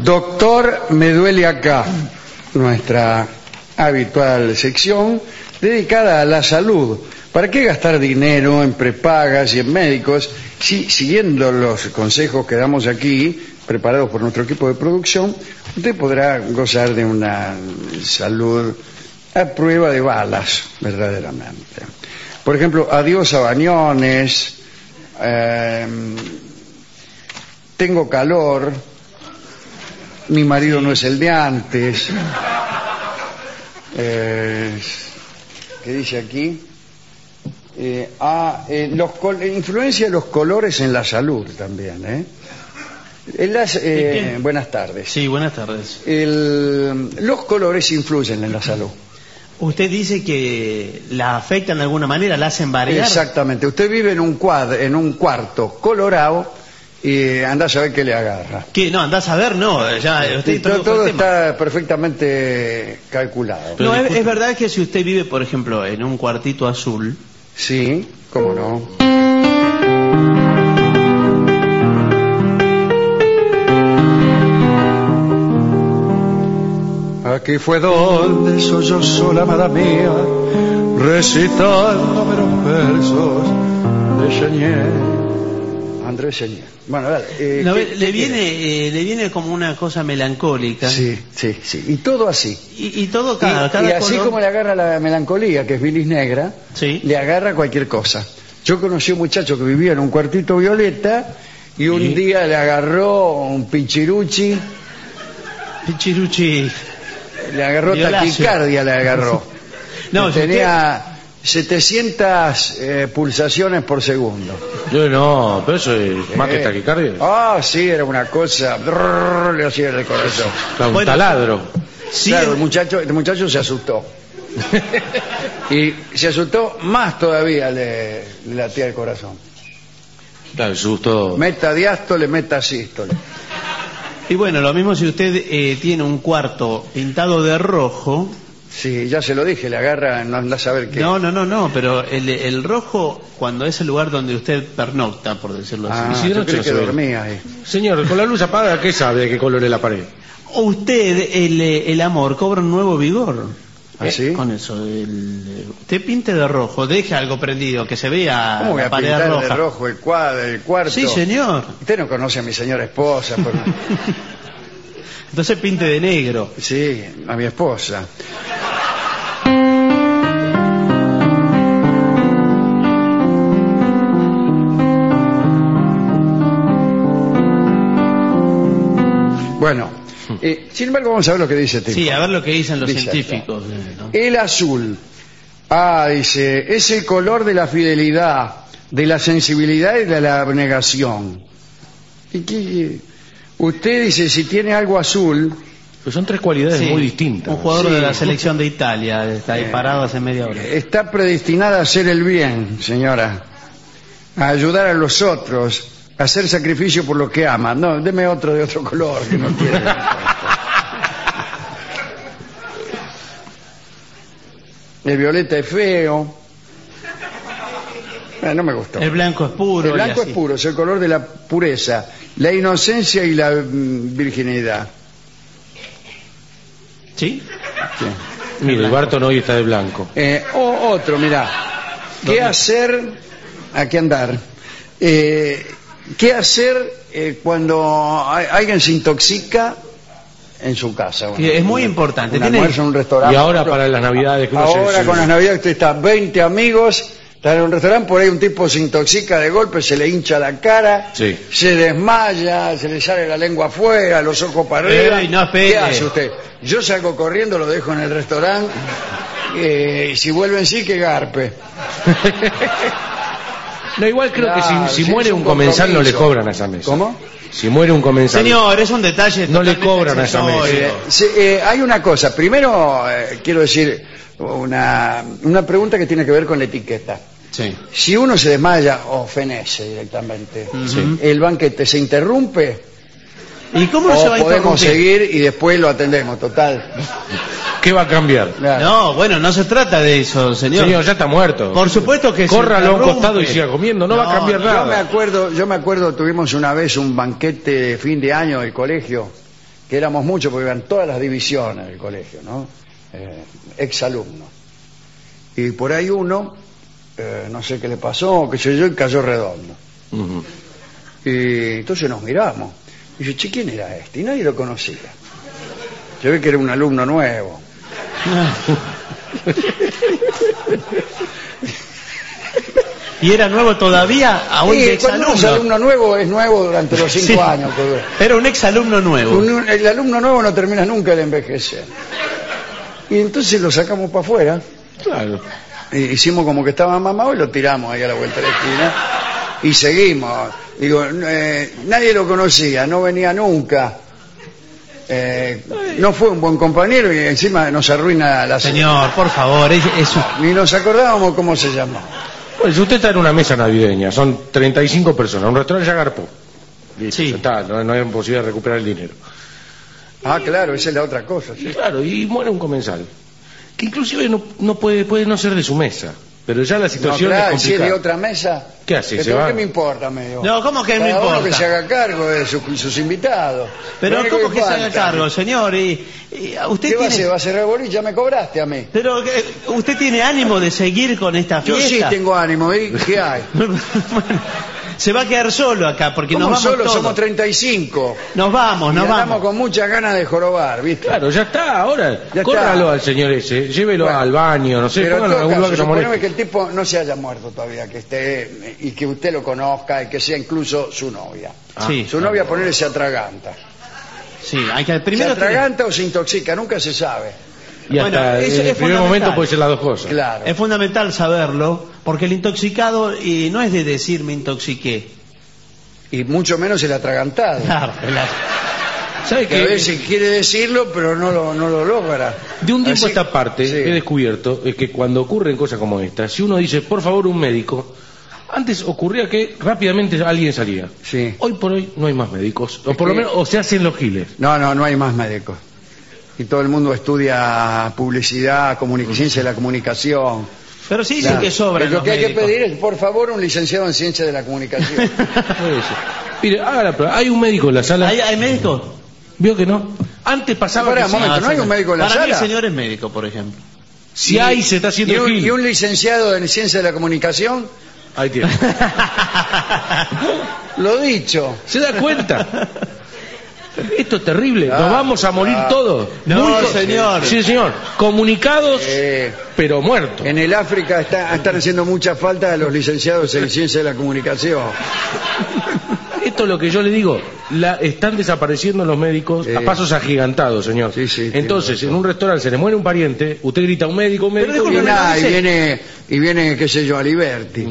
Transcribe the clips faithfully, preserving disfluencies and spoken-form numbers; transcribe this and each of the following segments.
Doctor, me duele acá, nuestra habitual sección dedicada a la salud. ¿Para qué gastar dinero en prepagas y en médicos si, siguiendo los consejos que damos aquí, preparados por nuestro equipo de producción, usted podrá gozar de una salud a prueba de balas, verdaderamente? Por ejemplo, adiós a bañones, eh, tengo calor, mi marido no es el de antes, eh, ¿qué dice aquí? Eh, ah, eh, los influencia de los colores en la salud también, ¿eh? En las, eh, buenas tardes. Sí, buenas tardes. El, los colores influyen en la salud. Usted dice que la afectan de alguna manera, la hacen variar. Exactamente. Usted vive en un cuadro, en un cuarto colorado y anda a saber qué le agarra. ¿Qué? No, anda a saber, no. Ya, usted todo todo está perfectamente calculado. No, es, es verdad que si usted vive, por ejemplo, en un cuartito azul. Sí, cómo no. Aquí fue donde sollozó la amada mía, recitándome los versos de Chenier. Andrés Chenier. Bueno, dale. Eh, no, ¿qué, le qué viene eh, le viene como una cosa melancólica. Sí, sí, sí. Y todo así. Y, y todo cada, y, cada y así color... como le agarra la melancolía, que es bilis negra, sí, le agarra cualquier cosa. Yo conocí a un muchacho que vivía en un cuartito violeta y un sí. día le agarró un pichiruchi. Pichiruchi. Le agarró Violacio. Taquicardia, le agarró. No, tenía usted... setecientas eh, pulsaciones por segundo. Yo no, pero eso es más eh. que taquicardia. Ah, sí, era una cosa. Brrr, le hacía el corazón. Un bueno, taladro. Sí, claro, el muchacho, el muchacho se asustó. Y se asustó más todavía, le, le latía el corazón. Claro, asustó. Meta diástole, meta sístole. Y bueno, lo mismo si usted eh, tiene un cuarto pintado de rojo. Sí, ya se lo dije, le agarra, no anda a saber qué. No, no, no, no, pero el, el rojo, cuando es el lugar donde usted pernocta, por decirlo así. Ah, si yo creo que dormía ahí. Señor, con la luz apagada, ¿qué sabe de qué color es la pared? Usted, el, el amor, cobra un nuevo vigor. ¿Ah, sí? Eh, con eso, el, usted pinte de rojo, deje algo prendido, que se vea ¿Cómo la voy a pared pintar roja? De rojo el cuadro, el cuarto? Sí, señor. Usted no conoce a mi señora esposa. Pero... Entonces pinte de negro. Sí, a mi esposa. Bueno, eh, sin embargo vamos a ver lo que dice este Sí, tipo. a ver lo que dicen los dice científicos. ¿no? El azul, ah, dice, es el color de la fidelidad, de la sensibilidad y de la abnegación. ¿Y qué? Usted dice, si tiene algo azul... Pues son tres cualidades sí, muy distintas. Un jugador sí, de la selección de Italia está ahí parado hace media hora. Está predestinada a hacer el bien, señora, a ayudar a los otros, a hacer sacrificio por lo que ama. No, deme otro de otro color que no tiene. El violeta es feo. Eh, no me gustó. El blanco es puro. El blanco es puro, es el color de la pureza, la inocencia y la mm, virginidad. ¿Sí? Sí. Mire, el Barton hoy está de blanco. Eh, o otro, mirá. ¿Qué ¿Dónde? hacer? ¿A qué andar? Eh, ¿Qué hacer eh, cuando alguien se intoxica en su casa? Bueno, es muy un, importante. Un almuerzo en un restaurante. Y ahora para las navidades. Que ahora se... con las navidades usted está veinte amigos, está en un restaurante, por ahí un tipo se intoxica de golpe, se le hincha la cara, sí. se desmaya, se le sale la lengua afuera, los ojos para arriba. Ey, no, ¿Qué hace usted? Yo salgo corriendo, lo dejo en el restaurante, eh, si vuelve en sí, que garpe. No, igual creo claro, que si, si sí, muere un, un comensal no le cobran a esa mesa. ¿Cómo? Si muere un comensal. Señor, es un detalle. No le cobran a esa mesa. Eh, sí, eh, hay una cosa. Primero, eh, quiero decir, una, una pregunta que tiene que ver con la etiqueta. Sí. Si uno se desmaya o fenece directamente, sí. ¿el banquete se interrumpe? ¿Y cómo no o se va a podemos seguir y después lo atendemos, total? ¿Qué va a cambiar? Claro. No, bueno, no se trata de eso, señor. Señor, ya está muerto. Por supuesto que córralo a un costado y siga comiendo, no, no va a cambiar nada. Yo me acuerdo, yo me acuerdo, tuvimos una vez un banquete de fin de año del colegio que éramos muchos porque iban todas las divisiones del colegio, ¿no? Eh, exalumnos. Y por ahí uno, eh, no sé qué le pasó, qué sé yo, y cayó redondo. Uh-huh. Y entonces nos miramos. Y yo, che, ¿quién era este? Y nadie lo conocía. Yo vi que era un alumno nuevo. ¿Y era nuevo todavía? Aún sí, cuando uno es alumno nuevo, es nuevo durante los cinco sí. años. Porque era un exalumno nuevo. Un, el alumno nuevo no termina nunca de envejecer. Y entonces lo sacamos para afuera. Claro. E hicimos como que estaba mamado y lo tiramos ahí a la vuelta de la esquina. Y seguimos. Digo, eh, nadie lo conocía, no venía nunca. Eh, no fue un buen compañero y encima nos arruina la cena. Señor, por favor, es, es un... Ni nos acordábamos cómo se llamó. Pues usted está en una mesa navideña, son treinta y cinco personas, un restaurante ya garpó. Sí. Está, no, no hay posibilidad de recuperar el dinero. Ah, claro, esa es la otra cosa. ¿Sí? Claro, y muere un comensal, que inclusive no, no puede, puede no ser de su mesa, pero ya la situación no, claro, es complicada. Si es de otra mesa, ¿qué hace? ¿Qué, ¿Se va? ¿Qué me importa? Me digo. No, ¿cómo que Cada me importa? uno que se haga cargo de sus, sus invitados. Pero ¿cómo que, que se haga cargo, señor? Y, y usted ¿Qué tiene... va a hacer? ¿Va a cerrar el boliche? Ya me cobraste a mí. Pero ¿usted tiene ánimo de seguir con esta fiesta? Yo sí tengo ánimo. ¿Y qué hay? Bueno, se va a quedar solo acá porque nos vamos solo? todos. Somos treinta y cinco. Nos vamos, nos y vamos. Estamos con muchas ganas de jorobar, ¿viste? Claro, ya está, ahora. Ya córralo está. al señor ese, llévelo bueno, al baño, no sé, póngalo en algún lugar que no moleste. Que el tipo no se haya muerto todavía, que esté y que usted lo conozca y que sea incluso su novia. Ah, sí. Su novia, ponerle se atraganta. Sí, hay que primero. Se atraganta tiene... o se intoxica, nunca se sabe. Y hasta bueno, es, en el primer momento puede ser las dos cosas. Claro. Es fundamental saberlo, porque el intoxicado y no es de decir me intoxiqué. Y mucho menos el atragantado. Claro, la... ¿Sabe que a veces quiere decirlo, pero no lo, no lo logra? De un tiempo Así... a esta parte sí. he descubierto es que cuando ocurren cosas como esta, si uno dice, por favor, un médico, antes ocurría que rápidamente alguien salía. Sí. Hoy por hoy no hay más médicos, o por lo menos o se hacen los giles. No, no, no hay más médicos. Y todo el mundo estudia publicidad, comunic... ciencia de la comunicación. Pero sí dicen claro. que sobran Pero lo los que hay médicos. que pedir es, por favor, un licenciado en ciencia de la comunicación. Mire, haga la prueba. ¿Hay un médico en la sala? ¿Hay, hay médico? ¿Vio que no? Antes pasaba Para, que un momento, sí. ¿no hay un médico en la Para sala? Para mí el señor es médico, por ejemplo. Si y, hay, se está haciendo ¿y un, el gil. ¿Y un licenciado en ciencia de la comunicación? Ahí tiene. Lo dicho. ¿Se da cuenta? Esto es terrible, ah, nos vamos a morir ah, todos. No, Muy señor. Sí, señor. Comunicados, eh, pero muertos. En el África está, están haciendo mucha falta los licenciados en ciencia de la comunicación. Esto es lo que yo le digo. La, están desapareciendo los médicos sí. a pasos agigantados, señor. Sí, sí, Entonces, en un restaurante se le muere un pariente, usted grita un médico, un médico. Y, nada, y viene, y viene, qué sé yo, Aliberti.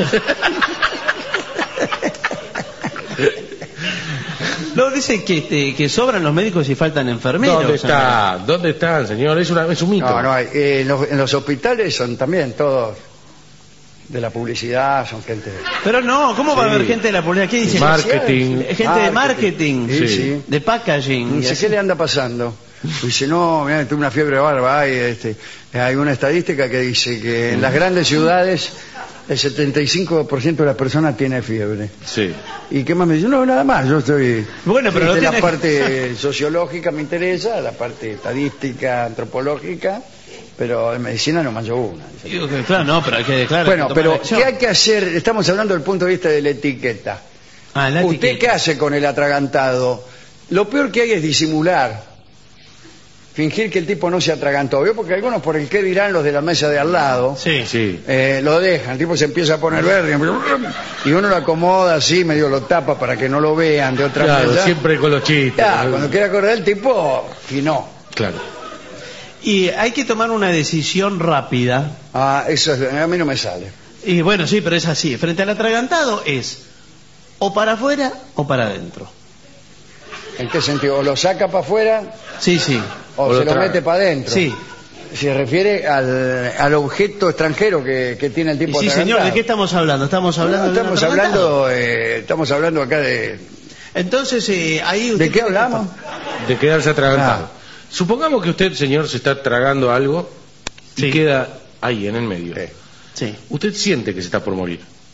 No, dice que, este, que sobran los médicos y faltan enfermeros. ¿Dónde está? ¿Señor? ¿Dónde están, señor? Es, una, es un mito. No, no hay. Eh, en, los, en los hospitales son también todos de la publicidad, son gente... Pero no, ¿cómo va sí. a haber gente de la publicidad? ¿Qué dice? Marketing. Gente marketing, de marketing, sí, sí. de packaging. No sé qué le anda pasando. Dice, no, mira, tuve una fiebre barba. Hay, este, hay una estadística que dice que en las grandes ciudades el setenta y cinco por ciento de las personas tiene fiebre. Sí. ¿Y qué más me dice? No, nada más, yo estoy... Bueno, pero este, no la tiene... parte sociológica me interesa, la parte estadística, antropológica, pero en medicina no mancho una. Digo que, claro, no, pero hay que declarar. Bueno, pero ¿qué hay que hacer? Estamos hablando del punto de vista de la etiqueta. Ah, la ¿Usted etiqueta. qué hace con el atragantado? Lo peor que hay es disimular. Fingir que el tipo no se atragantó, ¿vio? Porque algunos por el qué dirán los de la mesa de al lado, sí, sí. Eh, lo dejan, el tipo se empieza a poner verde y uno lo acomoda así, medio lo tapa para que no lo vean de otra claro, mesa. Siempre con los chistes. Ya, cuando quiere acordar el tipo, y no. Claro. Y hay que tomar una decisión rápida. Ah, eso es, a mí no me sale. Y bueno, sí, pero es así. Frente al atragantado es o para afuera o para adentro. ¿En qué sentido? ¿O lo saca para afuera? Sí, sí. ¿O, o se lo, lo mete para adentro? Sí. Se refiere al, al objeto extranjero que, que tiene el tipo sí, atragantado. señor, ¿de qué estamos hablando? ¿Estamos hablando no, de estamos hablando eh, Estamos hablando acá de... Entonces, eh, ahí... ¿De qué hablamos? De quedarse atragantado. Ah. Supongamos que usted, señor, se está tragando algo y sí. queda ahí, en el medio. Sí. Sí. Usted siente que se está por morir.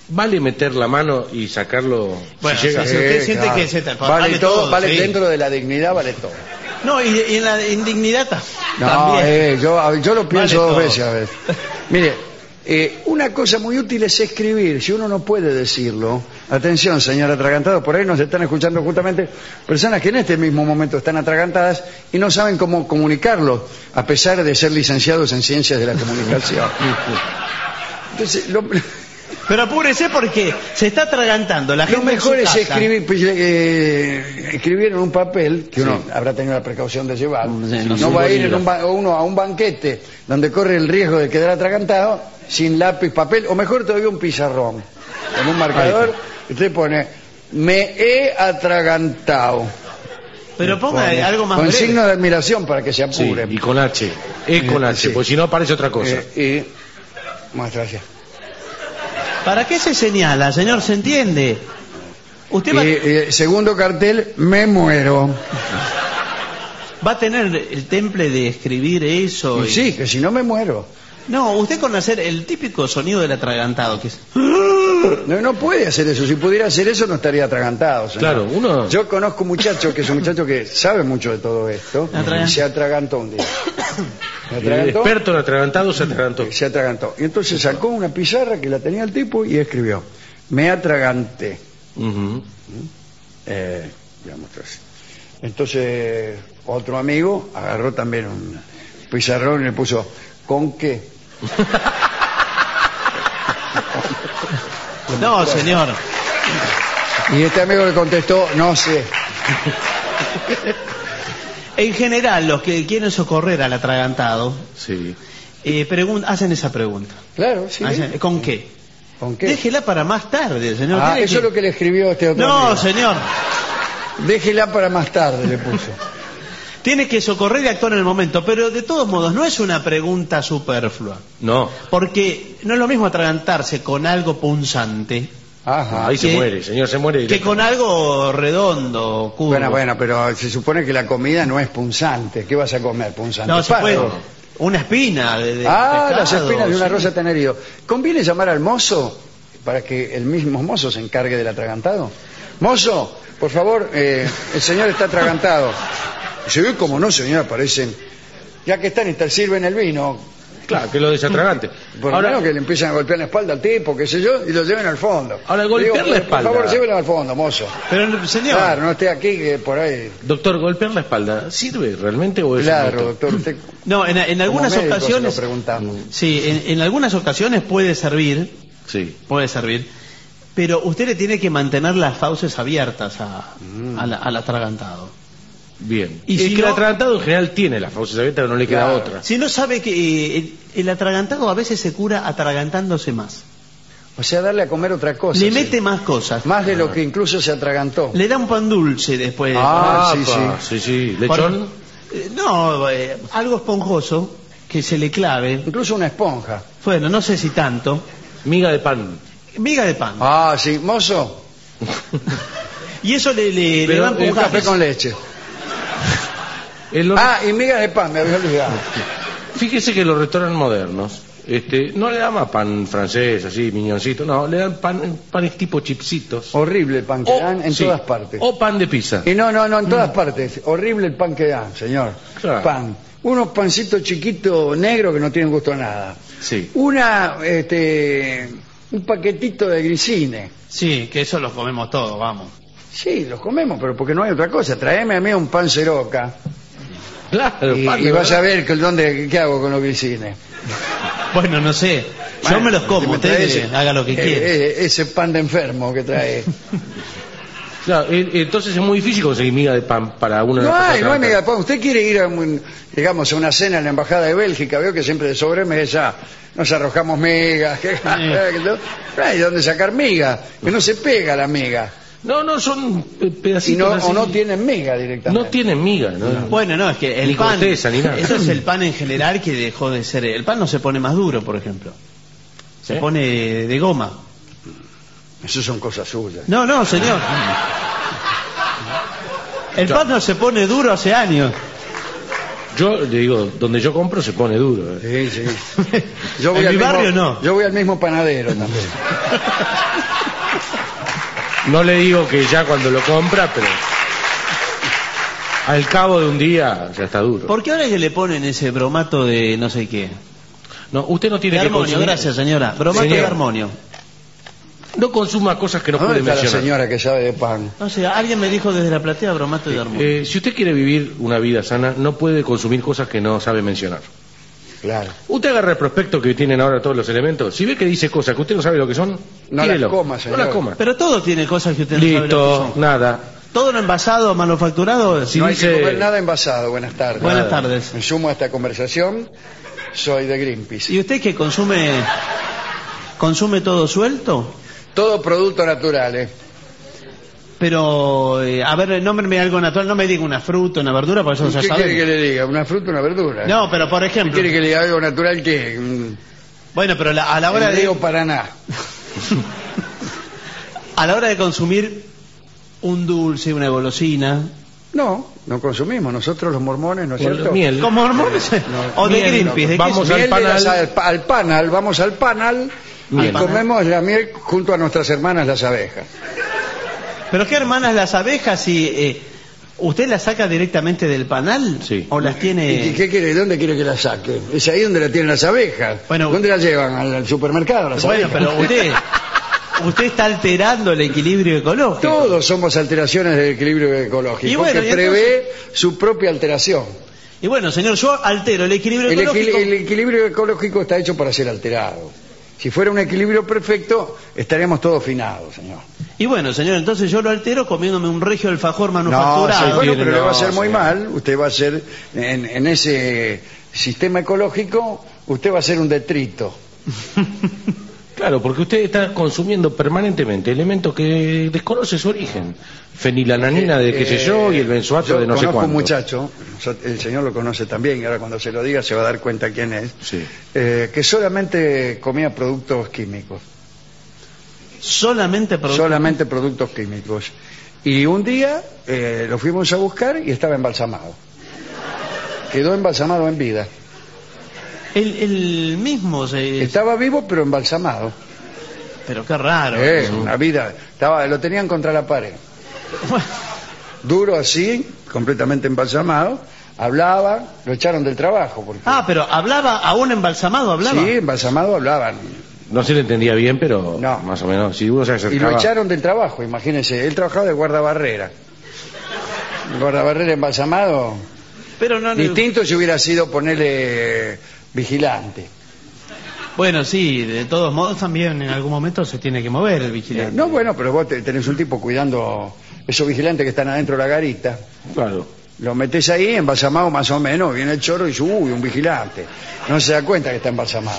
¿vale meter la mano y sacarlo Bueno, si llega? si usted Sí, siente claro. que se ta- vale, vale todo, todo, vale sí. dentro de la dignidad, vale todo. No, y, y en la indignidad ta- No, también. eh, yo, yo lo pienso Vale dos todo. veces a veces. Mire, eh, una cosa muy útil es escribir. Si uno no puede decirlo, atención, señor atragantado, por ahí nos están escuchando justamente personas que en este mismo momento están atragantadas y no saben cómo comunicarlo, a pesar de ser licenciados en ciencias de la comunicación. Entonces, lo, Pero apúrese porque se está atragantando la lo gente en mejor su es casa. escribir, pues, eh, escribir en un papel que uno habrá tenido la precaución de llevar. Sí, no no va a sé, ir en un ba- uno a un banquete donde corre el riesgo de quedar atragantado sin lápiz, papel, o mejor todavía un pizarrón con un marcador. Usted pone: me he atragantado. Pero ponga Pone, algo más con breve. signo de admiración para que se Sí, apure. y con H. E con Eh, H, sí. porque si no aparece otra cosa. Eh, y muestra así. ¿Para qué se señala, señor? ¿Se entiende? Usted va, Y, eh, segundo cartel: me muero. va a tener el temple de escribir eso. Y y- sí, que si no me muero. No, usted con hacer el típico sonido del atragantado, que es... No, no puede hacer eso. Si pudiera hacer eso, no estaría atragantado, señor. Claro, uno- Yo conozco un muchacho que es un muchacho que sabe mucho de todo esto. Atragantado. Y se atragantó un día. Se El atragantó. experto en atragantados se atragantó. Se atragantó. Y entonces sacó una pizarra que la tenía el tipo y escribió: me atraganté. Ujú. Eh, digamos así. Entonces otro amigo agarró también un pizarrón y le puso: ¿con qué? No, señor. Y este amigo le contestó: no sé. En general, los que quieren socorrer al atragantado Sí. eh, pregun- hacen esa pregunta. Claro, sí. Hacen- ¿Con qué? ¿Con qué? Déjela para más tarde, señor. Ah, Tiene eso es lo que le escribió este otro No, amigo. señor. Déjela para más tarde, le puso. Tiene que socorrer y actuar en el momento, pero de todos modos no es una pregunta superflua, No. porque no es lo mismo atragantarse con algo punzante Ajá. Ahí se ¿Qué? muere, señor, se muere. que con algo redondo, curvo. Bueno, bueno, pero se supone que la comida no es punzante. ¿Qué vas a comer, punzante? No, se Pato. puede. Una espina de, de Ah, pescado, las espinas de una sí. rosa tan herido. ¿Conviene llamar al mozo para que el mismo mozo se encargue del atragantado? Mozo, por favor, eh, el señor está atragantado. Se ve como no, señor, aparecen. Ya que están y te sirven el vino. Claro, que lo desatragante. Por lo Ahora, menos que le empiezan a golpear la espalda al tipo, qué sé yo, y lo lleven al fondo. Ahora, golpear la espalda. Por favor, llévenlo al fondo, mozo. Pero, señor, Claro, no esté aquí que por ahí. doctor, ¿golpear la espalda sirve realmente o es un Claro, mito? doctor, usted. no, en, en algunas como médico ocasiones, se lo preguntamos. sí, en, en algunas ocasiones puede servir, Sí. puede servir, pero usted le tiene que mantener las fauces abiertas a, Mm. a la- al atragantado. Bien. Y Y si es que no- el atragantado en general tiene las fauces abiertas, no le queda Claro. otra. Si no sabe que eh, el, el atragantado a veces se cura atragantándose más, O sea, darle a comer otra cosa. le sí. mete más cosas, Más de lo que incluso se atragantó. le da un pan dulce después. de Ah, comer. sí, pa, sí, sí. ¿Lechón? Eh, No, eh, algo esponjoso que se le clave. Incluso una esponja. Bueno, no sé si tanto. Miga de pan. Miga de pan. Ah, sí, mozo. Y eso le, le, le Pero va a Un empujar. café con leche. En los- Ah, y migas de pan, me había olvidado. Fíjese que los restaurantes modernos este, no le dan más pan francés, así, miñoncito, no, le dan pan, panes tipo chipsitos. Horrible el pan que O- dan en sí, todas partes. O pan de pizza. Y no, no, no, en todas partes. Horrible el pan que dan, señor. Claro. Pan. Unos pancitos chiquitos negros que no tienen gusto a nada. Sí. Una, este, un paquetito de grisine. Sí, que eso lo comemos todos, vamos. Sí, los comemos, pero porque no hay otra cosa. Traeme a mí un pan ceroca Claro, y, pan y de vas a verdad. ver que, dónde, qué hago con los grisines. Bueno, no sé. Yo Bueno, me los como, me usted trae eh, ese- haga lo que eh, quiera. eh, ese pan de enfermo que trae. Claro, eh, entonces es muy difícil conseguir miga de pan para una de No las hay, personas no hay que- miga de pan. Usted quiere ir a, un- digamos, a una cena en la Embajada de Bélgica, veo que siempre de sobremesa nos arrojamos migas, que, que no no hay donde sacar miga, que no se pega la miga. No, no, son eh, Y pedacitos no, así. o no tienen miga directamente. No tienen miga, ¿no? Bueno, no, es que el Ni pan. corteza, ni nada. Eso es el pan en general que dejó de ser. El pan no se pone más duro, por ejemplo. Se ¿Eh? pone de goma. Eso son cosas suyas. No, no, señor. El pan no se pone duro hace años. Yo le digo, donde yo compro se pone duro. ¿eh? Sí, sí. Yo voy ¿En al mi mismo, barrio no? Yo voy al mismo panadero también. No le digo que ya cuando lo compra, pero al cabo de un día ya está duro. ¿Por qué ahora que le ponen ese bromato de no sé qué? No, usted no tiene De que armonio, consumir. gracias señora. Bromato Señor. de armonio. No consuma cosas que no ¿Dónde puede está la mencionar. señora que sabe de pan? No sé, alguien me dijo desde la platea bromato de armonio. Eh, si usted quiere vivir una vida sana, no puede consumir cosas que no sabe mencionar. Claro. Usted agarra el prospecto que tienen ahora todos los elementos. Si ve que dice cosas que usted no sabe lo que son, No tírelo. las coma, señor. No las coma. Pero todo tiene cosas que usted no sabe lo que Listo, son. nada. Todo lo envasado, manufacturado. Si no dice- hay que comer nada envasado. Buenas tardes. Buenas tardes. Me sumo a esta conversación. Soy de Greenpeace. ¿Y usted que consume consume todo suelto? Todo producto natural, ¿eh? Pero, eh, a ver, nómbreme algo natural. No me diga una fruta, una verdura, porque eso ya ¿Qué quiere que sabemos. le diga? ¿Una fruta o una verdura? No, pero por ¿Qué ejemplo. quiere que le diga algo natural que mm, Bueno, pero la- a la hora el de río Paraná? a la hora de consumir un dulce, una golosina, No, no consumimos. Nosotros los mormones, ¿no es cierto? Miel. como hormonas o de miel, Greenpeace, ¿de qué vamos son? al Miel de panal. las- al, al panal, vamos al panal y Miel. comemos la miel junto a nuestras hermanas las abejas. Pero qué hermanas las abejas, si eh, usted las saca directamente del panal Sí. o las tiene. ¿Y qué quiere? ¿Dónde quiere que la saque? Es ahí donde la tienen las abejas. Bueno, ¿Dónde la llevan? ¿Al, al supermercado las Bueno, abejas? pero usted usted está alterando el equilibrio ecológico. Todos somos alteraciones del equilibrio ecológico Y bueno, que y prevé su propia alteración. Y bueno, señor, yo altero el equilibrio El, ecológico. equil- el equilibrio ecológico está hecho para ser alterado. Si fuera un equilibrio perfecto, estaríamos todos finados, señor. Y bueno, señor, entonces yo lo altero comiéndome un regio alfajor No, manufacturado. sí, bueno, tiene- pero le va a no, hacer muy señor. mal. Usted va a ser, en, en ese sistema ecológico, usted va a ser un detrito. Claro, porque usted está consumiendo permanentemente elementos que desconoce su origen. Fenilalanina de qué sé yo y el benzoato Yo de no sé conozco cuánto. un muchacho, el señor lo conoce también, y ahora cuando se lo diga se va a dar cuenta quién es, Sí. eh, que solamente comía productos químicos. Solamente producto. Solamente productos químicos. Y un día eh, lo fuimos a buscar y estaba embalsamado. Quedó embalsamado en vida. El, el mismo se... Estaba vivo pero embalsamado. Pero qué raro. Eh, una vida. Estaba, lo tenían contra la pared. Bueno, Duro así, completamente embalsamado. Hablaba, lo echaron del trabajo. Porque, ah, pero hablaba, aún embalsamado hablaba. sí, embalsamado hablaban. No se le entendía bien, pero No. más o menos. Si uno se Y acercaba... lo echaron del trabajo, imagínense. Él trabajaba de guardabarrera. Guardabarrera embalsamado. Pero no, no- Distinto si hubiera sido ponerle vigilante. Bueno, sí, de todos modos también en algún momento se tiene que mover el vigilante. No, bueno, pero vos te- tenés un tipo cuidando esos vigilantes que están adentro de la garita. Claro. Lo metés ahí, embalsamado más o menos, viene el chorro y dice, uy, un vigilante. No se da cuenta que está embalsamado.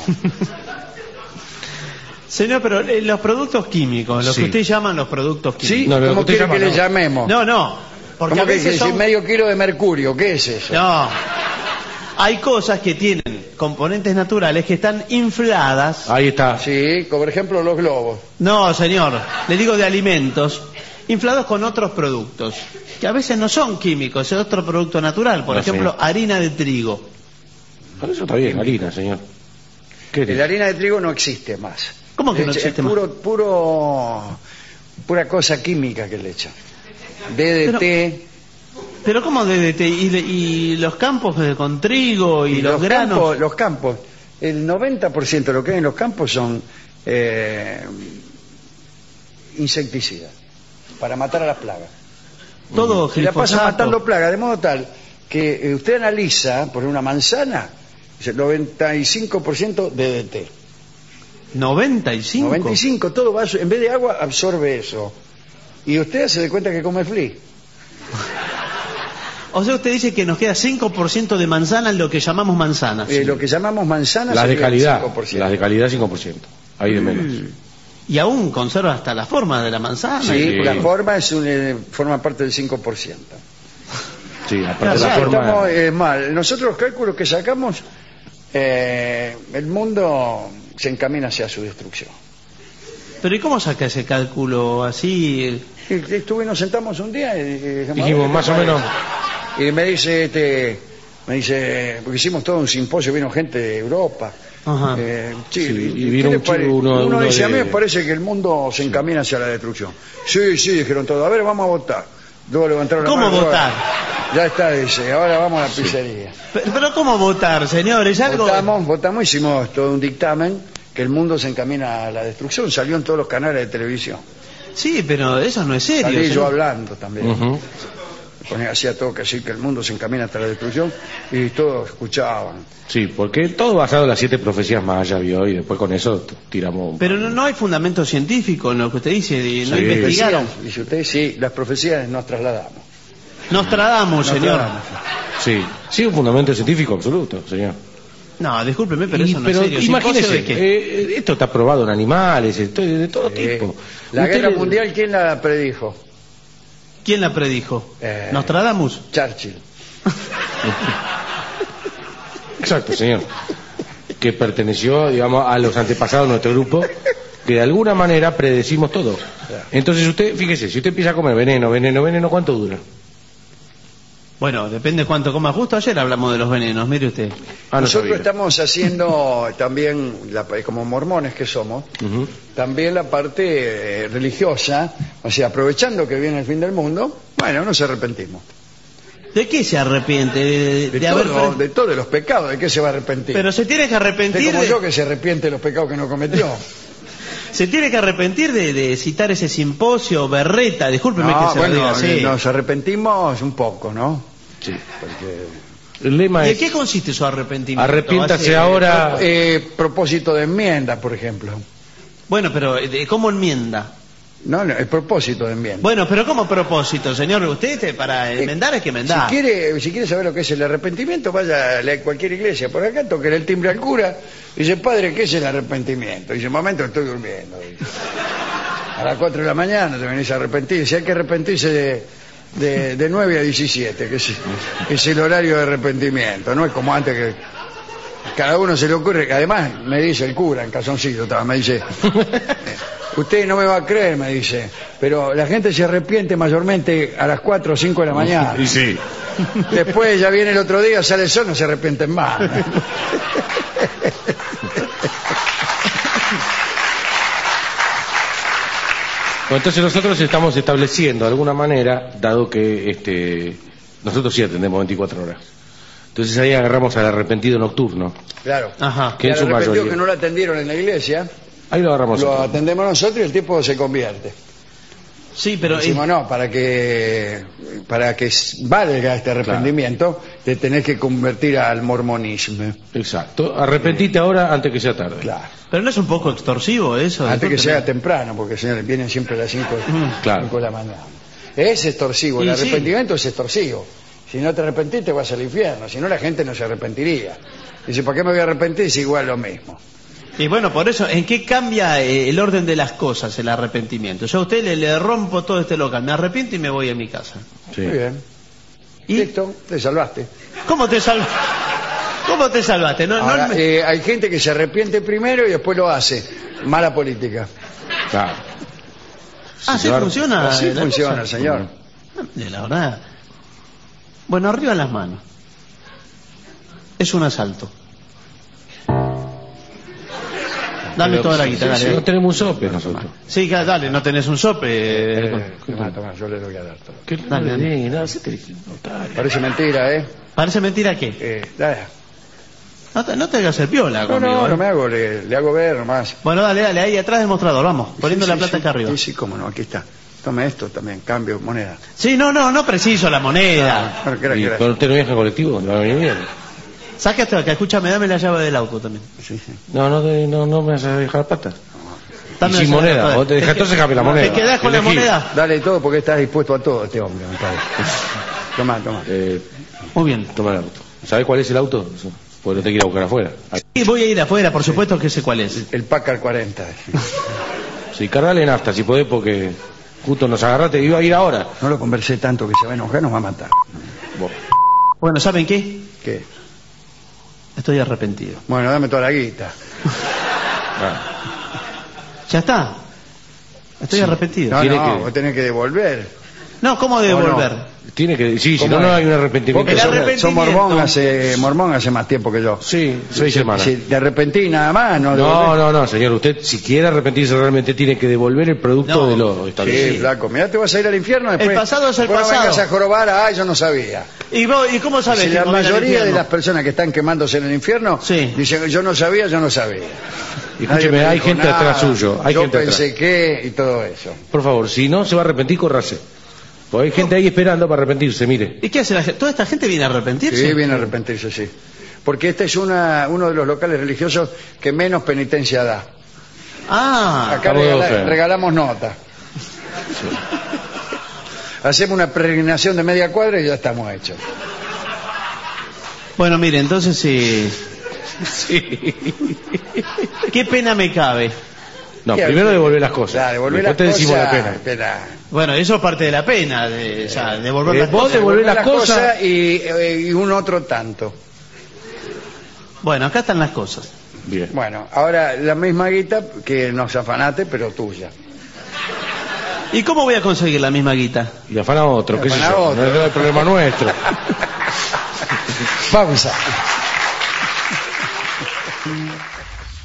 Señor, pero eh, los productos químicos, los Sí. que usted llaman los productos ¿Sí? químicos. No, lo que ¿Cómo usted quiere llama, que le no. llamemos? No, no, porque ¿Cómo a que veces dice son... medio kilo de mercurio? ¿Qué es eso? No, hay cosas que tienen componentes naturales que están infladas. Ahí está. Sí, como por ejemplo los globos. No, señor, le digo de alimentos, inflados con otros productos, que a veces no son químicos, es otro producto natural, por No, ejemplo, sí. harina de trigo. Pero eso está bien, harina, señor. ¿Qué La harina de trigo no existe más. ¿Cómo que no Es- existe es más? puro, puro, pura cosa química que le echan. D D T. Pero ¿cómo D D T? ¿Y, y los campos eh, con trigo y, los, granos? Campos, los campos, el noventa por ciento de lo que hay en los campos son eh, insecticidas para matar a las plagas. Todo Se la pasa glifosato. matando plagas, de modo tal que eh, usted analiza por una manzana, dice noventa y cinco por ciento D D T. ¿noventa y cinco? noventa y cinco, todo va, en vez de agua absorbe eso. Y usted se da cuenta que come flea. O sea, usted dice que nos queda cinco por ciento de manzana en lo que llamamos manzana. Eh, lo que llamamos manzana Las de sería el calidad. cinco por ciento. Las de calidad cinco por ciento. Ahí de menos. Y aún conserva hasta la forma de la manzana. Sí, Sí. la forma es un, eh, forma parte del cinco por ciento. Sí, aparte O de sea, la forma... estamos eh, mal. Nosotros los cálculos que sacamos, eh, el mundo se encamina hacia su destrucción. Pero ¿y cómo saca ese cálculo así? Y, y estuve, nos sentamos un día y, y dijimos, Dijimos, a ver, más ¿qué o parece? menos... Y me dice, este, Me dice, porque hicimos todo un simposio, vino gente de Europa. Ajá. Eh, sí, Sí, ¿y y vino qué un les pare- chico, uno- uno uno dice, de- a mí me parece que el mundo se encamina hacia la destrucción. Sí, sí, dijeron todos, a ver, vamos a votar. Luego levantaron la ¿Cómo mano, votar? Ya está, dice, ahora vamos a la pizzería. Pero, pero ¿cómo votar, señores? Algo... Votamos, votamos, hicimos todo un dictamen que el mundo se encamina a la destrucción. Salió en todos los canales de televisión. Sí, pero eso no es serio. Salí yo señor. hablando también. Ujú. Ponía, hacía todo que así, que el mundo se encamina hasta la destrucción, y todos escuchaban. Sí, porque todo basado en las siete profecías mayas, vio, y después con eso t- tiramos... Pero no, no hay fundamento científico en lo que usted dice, de- no Sí. investigaron. Dice usted, sí, las profecías nos trasladamos. Nostradamus, Nos señor. trasladamos. Sí, sí, un fundamento científico absoluto, señor. No, discúlpeme, pero Y- eso no pero es serio. imagínese, ¿Simposio de qué? eh, esto está probado en animales, esto- de todo Eh, tipo. la Usted guerra le- mundial, ¿quién la predijo? ¿Quién la predijo? Eh, ¿Nostradamus? Churchill. Exacto, señor. Que perteneció, digamos, a los antepasados de nuestro grupo, que de alguna manera predecimos todo. Entonces usted, fíjese, si usted empieza a comer veneno, veneno, veneno, ¿cuánto dura? Bueno, depende cuánto coma. Justo ayer hablamos de los venenos, mire usted. Ah, no Nosotros sabía. estamos haciendo también, la- como mormones que somos, Ujú. también la parte eh, religiosa, o sea, aprovechando que viene el fin del mundo, bueno, nos arrepentimos. ¿De qué se arrepiente? De, De, de todo, haber... de todos los pecados, ¿de qué se va a arrepentir? Pero se tiene que Usted arrepentir como de... yo que se arrepiente de los pecados que no cometió. Se tiene que arrepentir de, de citar ese simposio berreta. Discúlpeme No, que se lo bueno, diga así. nos arrepentimos un poco, ¿no? Sí. Porque El lema ¿Y en es, qué consiste su arrepentimiento? arrepiéntase Hace- ahora... eh, propósito de enmienda, por ejemplo. Bueno, pero ¿de ¿cómo enmienda? No, no, el propósito de enmienda. Bueno, pero ¿cómo propósito, señor? Usted este, para enmendar hay que enmendar. Si quiere, si quiere saber lo que es el arrepentimiento, vaya a cualquier iglesia. Por acá toque el timbre al cura y dice, padre, ¿qué es el arrepentimiento? Y dice, un momento, estoy durmiendo. Dice. A las cuatro de la mañana te venís a arrepentir. Si hay que arrepentirse de, de, de nueve a diecisiete, que es, es el horario de arrepentimiento. No es como antes que cada uno se le ocurre. Además, me dice el cura en calzoncillo, estaba, me dice... Usted no me va a creer, me dice, pero la gente se arrepiente mayormente a las cuatro o cinco de la mañana. Y sí. Después ya viene el otro día, sale el sol, no se arrepienten más. Bueno, entonces nosotros estamos estableciendo de alguna manera, dado que este, nosotros sí atendemos veinticuatro horas. Entonces ahí agarramos al arrepentido nocturno. Claro. Ajá. Que Y en al su arrepentido mayoría. que no lo atendieron en la iglesia, Ahí lo agarramos lo nosotros. atendemos nosotros y el tipo se convierte. Sí, pero... Decimos, no, para que, para que valga este arrepentimiento, te tenés que convertir al mormonismo. Exacto. Arrepentite ahora antes que sea tarde. Claro. Pero no es un poco extorsivo eso. Antes que Discúlpeme. sea temprano, porque señores, vienen siempre a las cinco claro. de la mañana. Es extorsivo, el Y sí. arrepentimiento es extorsivo. Si no te arrepentís, te vas al infierno. Si no, la gente no se arrepentiría. Dice, ¿para qué me voy a arrepentir si igual lo mismo? Y bueno, por eso, ¿en qué cambia eh, el orden de las cosas el arrepentimiento? Yo a usted le, le rompo todo este local, me arrepiento y me voy a mi casa. Sí. Muy bien. ¿Y Listo, te salvaste. cómo te salvaste? ¿Cómo te salvaste? No, no Ahora, me- eh, hay gente que se arrepiente primero y después lo hace. Mala política. Claro. Ah, ¿sí señor. funciona? Así la funciona, cosa? señor. De la verdad. Bueno, arriba las manos. Es un asalto. Dame Pero, toda la guita, sí, dale. sí, no tenemos un sope nosotros. Sí, ca- dale, no tenés un sope. Eh, eh, toma, toma, yo le doy a dar todo. ¿Qué Dale, dale, dale. no, hacete el notario. Parece mentira, ¿eh? Parece mentira que. eh dale. No te, no te hagas el piola No, conmigo. no, eh. no me hago, le, le hago ver nomás. Bueno, dale, dale, ahí atrás del mostrador, vamos, poniendo Sí, la sí, plata sí. acá arriba. Sí, sí, cómo no, aquí está. Tome esto también, cambio, moneda. Sí, no, no, no preciso la moneda. Bueno, ¿qué era, ¿Y qué era? cuando usted no viaja en colectivo? ¿No va a venir bien? Saca esto de acá, escúchame, dame la llave del auto también. Sí, sí. No, no, te- no, no me vas a dejar pata. Dame Y la sin llave moneda, del vos te auto. dejás, entonces déjame la ¿Te moneda. quedás con la Elegí. moneda? Dale todo porque estás dispuesto a todo este hombre, me parece. Toma, toma. Eh, Muy bien. toma el auto. ¿Sabés cuál es el auto? Porque no te quiero buscar afuera. Sí, voy a ir afuera, por supuesto que sé cuál es. El Packard cuarenta. Sí, cargale nafta si podés porque justo nos agarraste. Iba a ir ahora. No lo conversé tanto que se va a enojar, nos va a matar. Vos. Bueno, ¿saben qué? ¿Qué? Estoy arrepentido. Bueno, dame toda la guita. Ah, Ya está. Estoy arrepentido. No, Tiene no, que- vos tenés que devolver. No, ¿cómo ¿O devolver? no? Tiene que, sí, si no, ¿Cómo no es? hay un arrepentimiento. Porque El sos, arrepentimiento. sos mormón, hace, mormón hace más tiempo que yo. Sí, seis semanas. Si te arrepentí nada más, no No, no, no, señor. Usted, si quiere arrepentirse realmente, tiene que devolver el producto No. de lo Sí, establecido. flaco, mirá, te vas a ir al infierno después. El pasado es el después no pasado. vengas a jorobar, ah, yo no sabía. ¿Y, vos, ¿Y cómo sabes Si que la no viene al mayoría de infierno? las personas que están quemándose en el infierno Sí. dicen, yo no sabía, yo no sabía. Y Nadie escúcheme, me hay dijo gente nada, atrás suyo. Hay yo gente pensé atrás. que, y todo eso. Por favor, si no se va a arrepentir, córrase. Porque hay gente ahí esperando para arrepentirse, mire. ¿Y qué hace la gente? ¿Toda esta gente viene a arrepentirse? Sí, viene a arrepentirse, sí. Porque este es una, uno de los locales religiosos que menos penitencia da. Ah, Acá Estamos regala- dos, eh. regalamos nota. Hacemos una peregrinación de media cuadra y ya estamos hechos. bueno, mire, entonces sí. ¿Qué pena me cabe? No, ¿Qué primero hace? devolver las cosas. Claro, devolver Después te las decimos la cosas, pena. espera. Bueno, eso es parte de la pena, de, o sea, devolver Eh, las vos cosas. devolver las cosas y, eh, y un otro tanto. Bueno, acá están las cosas. Bien. Bueno, ahora la misma guita que nos afanaste, pero tuya. ¿Y cómo voy a conseguir la misma guita? Y afana a otro, qué sé Afana a yo. otro. No es el problema nuestro. Pausa.